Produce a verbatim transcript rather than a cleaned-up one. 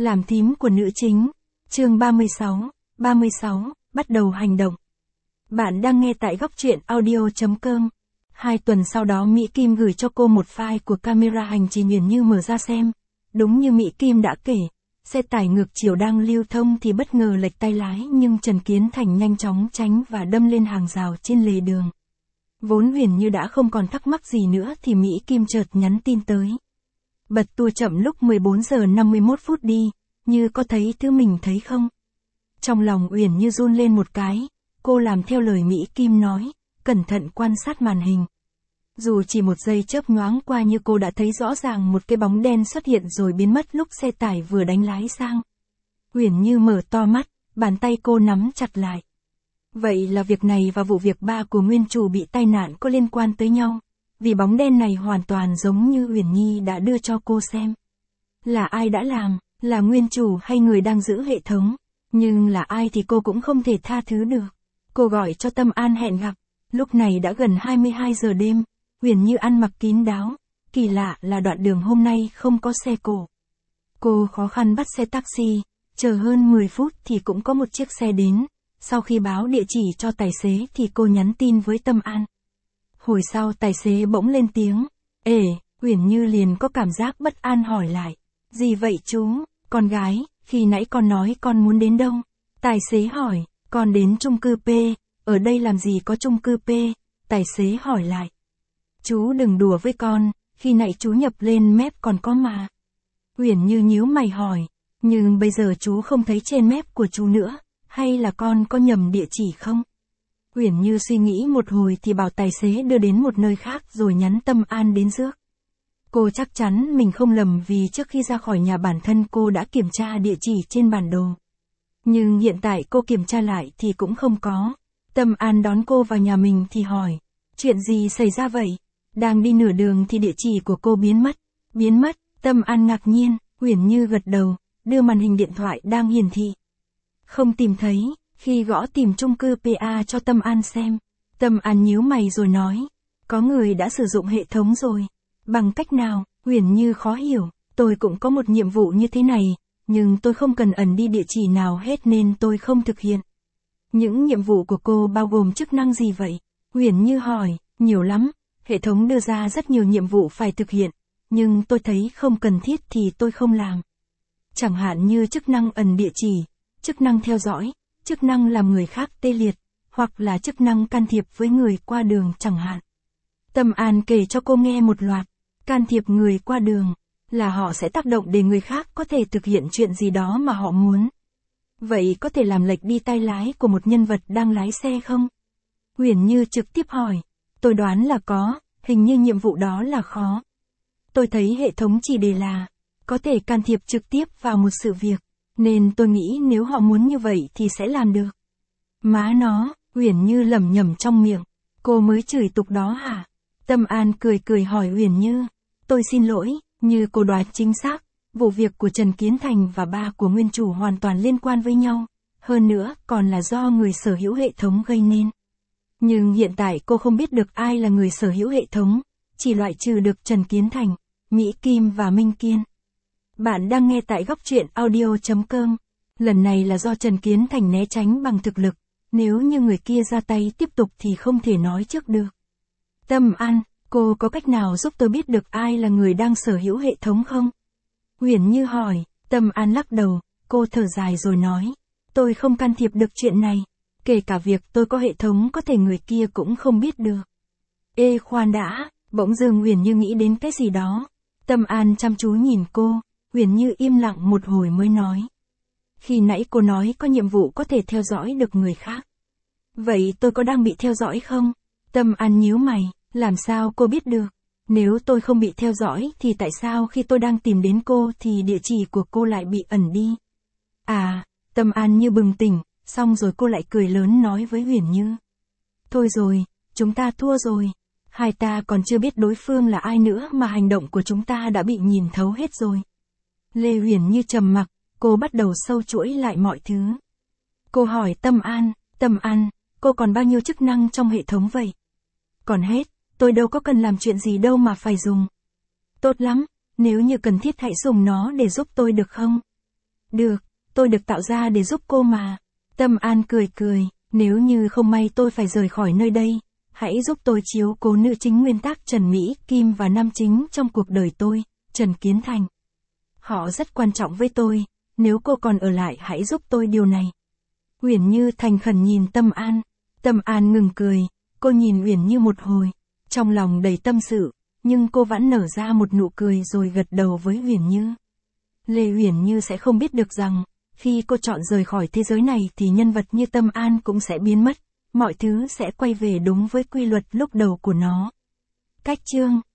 Làm thím của nữ chính. Chương ba mươi sáu, ba mươi sáu, bắt đầu hành động. Bạn đang nghe tại góc truyện audio chấm com. Hai tuần sau đó Mỹ Kim gửi cho cô một file của camera hành trình Uyển Như mở ra xem. Đúng như Mỹ Kim đã kể, xe tải ngược chiều đang lưu thông thì bất ngờ lệch tay lái nhưng Trần Kiến Thành nhanh chóng tránh và đâm lên hàng rào trên lề đường. Vốn Uyển Như đã không còn thắc mắc gì nữa thì Mỹ Kim chợt nhắn tin tới. Bật tua chậm lúc mười bốn giờ năm mươi mốt phút đi, Như có thấy thứ mình thấy không? Trong lòng Uyển Như run lên một cái, cô làm theo lời Mỹ Kim nói, cẩn thận quan sát màn hình. Dù chỉ một giây chớp nhoáng qua như cô đã thấy rõ ràng một cái bóng đen xuất hiện rồi biến mất lúc xe tải vừa đánh lái sang. Uyển Như mở to mắt, bàn tay cô nắm chặt lại. Vậy là việc này và vụ việc ba của nguyên chủ bị tai nạn có liên quan tới nhau, vì bóng đen này hoàn toàn giống như Uyển Nhi đã đưa cho cô xem. Là ai đã làm, là nguyên chủ hay người đang giữ hệ thống, nhưng là ai thì cô cũng không thể tha thứ được. Cô gọi cho Tâm An hẹn gặp, lúc này đã gần hai mươi hai giờ đêm, Uyển Như ăn mặc kín đáo, kỳ lạ là đoạn đường hôm nay không có xe cộ. Cô khó khăn bắt xe taxi, chờ hơn mười phút thì cũng có một chiếc xe đến, sau khi báo địa chỉ cho tài xế thì cô nhắn tin với Tâm An. Hồi sau tài xế bỗng lên tiếng, ê, Uyển Như liền có cảm giác bất an hỏi lại, gì vậy chú, con gái, khi nãy con nói con muốn đến đâu? Tài xế hỏi, con đến chung cư P, ở đây làm gì có chung cư P? Tài xế hỏi lại. Chú đừng đùa với con, khi nãy chú nhập lên map còn có mà. Uyển Như nhíu mày hỏi, nhưng bây giờ chú không thấy trên map của chú nữa, hay là con có nhầm địa chỉ không? Uyển Như suy nghĩ một hồi thì bảo tài xế đưa đến một nơi khác rồi nhắn Tâm An đến rước. Cô chắc chắn mình không lầm vì trước khi ra khỏi nhà bản thân cô đã kiểm tra địa chỉ trên bản đồ. Nhưng hiện tại cô kiểm tra lại thì cũng không có. Tâm An đón cô vào nhà mình thì hỏi, chuyện gì xảy ra vậy? Đang đi nửa đường thì địa chỉ của cô biến mất. Biến mất, Tâm An ngạc nhiên, Uyển Như gật đầu, đưa màn hình điện thoại đang hiển thị. Không tìm thấy, khi gõ tìm chung cư pê a cho Tâm An xem. Tâm An nhíu mày rồi nói, có người đã sử dụng hệ thống rồi. Bằng cách nào? Uyển Như khó hiểu, tôi cũng có một nhiệm vụ như thế này, nhưng tôi không cần ẩn đi địa chỉ nào hết nên tôi không thực hiện. Những nhiệm vụ của cô bao gồm chức năng gì vậy? Uyển Như hỏi, nhiều lắm, hệ thống đưa ra rất nhiều nhiệm vụ phải thực hiện, nhưng tôi thấy không cần thiết thì tôi không làm. Chẳng hạn như chức năng ẩn địa chỉ, chức năng theo dõi, chức năng làm người khác tê liệt, hoặc là chức năng can thiệp với người qua đường chẳng hạn. Tâm An kể cho cô nghe một loạt, can thiệp người qua đường, là họ sẽ tác động để người khác có thể thực hiện chuyện gì đó mà họ muốn. Vậy có thể làm lệch đi tay lái của một nhân vật đang lái xe không? Uyển Như trực tiếp hỏi, tôi đoán là có, hình như nhiệm vụ đó là khó. Tôi thấy hệ thống chỉ đề là, có thể can thiệp trực tiếp vào một sự việc, nên tôi nghĩ nếu họ muốn như vậy thì sẽ làm được. Má nó, Uyển Như lẩm nhẩm trong miệng, cô mới chửi tục đó hả? Tâm An cười cười hỏi Uyển Như, tôi xin lỗi, như cô đoán chính xác, vụ việc của Trần Kiến Thành và ba của nguyên chủ hoàn toàn liên quan với nhau, hơn nữa còn là do người sở hữu hệ thống gây nên. Nhưng hiện tại cô không biết được ai là người sở hữu hệ thống, chỉ loại trừ được Trần Kiến Thành, Mỹ Kim và Minh Kiên. Bạn đang nghe tại góc truyện audio chấm com, lần này là do Trần Kiến Thành né tránh bằng thực lực, nếu như người kia ra tay tiếp tục thì không thể nói trước được. Tâm An, cô có cách nào giúp tôi biết được ai là người đang sở hữu hệ thống không? Uyển Như hỏi, Tâm An lắc đầu, cô thở dài rồi nói, tôi không can thiệp được chuyện này, kể cả việc tôi có hệ thống có thể người kia cũng không biết được. Ê khoan đã, bỗng dưng Uyển Như nghĩ đến cái gì đó. Tâm An chăm chú nhìn cô, Uyển Như im lặng một hồi mới nói. Khi nãy cô nói có nhiệm vụ có thể theo dõi được người khác. Vậy tôi có đang bị theo dõi không? Tâm An nhíu mày, làm sao cô biết được? Nếu tôi không bị theo dõi thì tại sao khi tôi đang tìm đến cô thì địa chỉ của cô lại bị ẩn đi? À, Tâm An như bừng tỉnh, xong rồi cô lại cười lớn nói với Uyển Như. Thôi rồi, chúng ta thua rồi. Hai ta còn chưa biết đối phương là ai nữa mà hành động của chúng ta đã bị nhìn thấu hết rồi. Lê Uyển Như trầm mặc, cô bắt đầu sâu chuỗi lại mọi thứ. Cô hỏi Tâm An, Tâm An, cô còn bao nhiêu chức năng trong hệ thống vậy? Còn hết, tôi đâu có cần làm chuyện gì đâu mà phải dùng. Tốt lắm, nếu như cần thiết hãy dùng nó để giúp tôi được không? Được, tôi được tạo ra để giúp cô mà. Tâm An cười cười, nếu như không may tôi phải rời khỏi nơi đây, hãy giúp tôi chiếu cố nữ chính nguyên tác Trần Mỹ Kim và nam chính trong cuộc đời tôi, Trần Kiến Thành. Họ rất quan trọng với tôi, nếu cô còn ở lại hãy giúp tôi điều này. Uyển Như thành khẩn nhìn Tâm An. Tâm An ngừng cười, cô nhìn Uyển Như một hồi, trong lòng đầy tâm sự, nhưng cô vẫn nở ra một nụ cười rồi gật đầu với Uyển Như. Lê Uyển Như sẽ không biết được rằng, khi cô chọn rời khỏi thế giới này thì nhân vật như Tâm An cũng sẽ biến mất, mọi thứ sẽ quay về đúng với quy luật lúc đầu của nó. Cách chương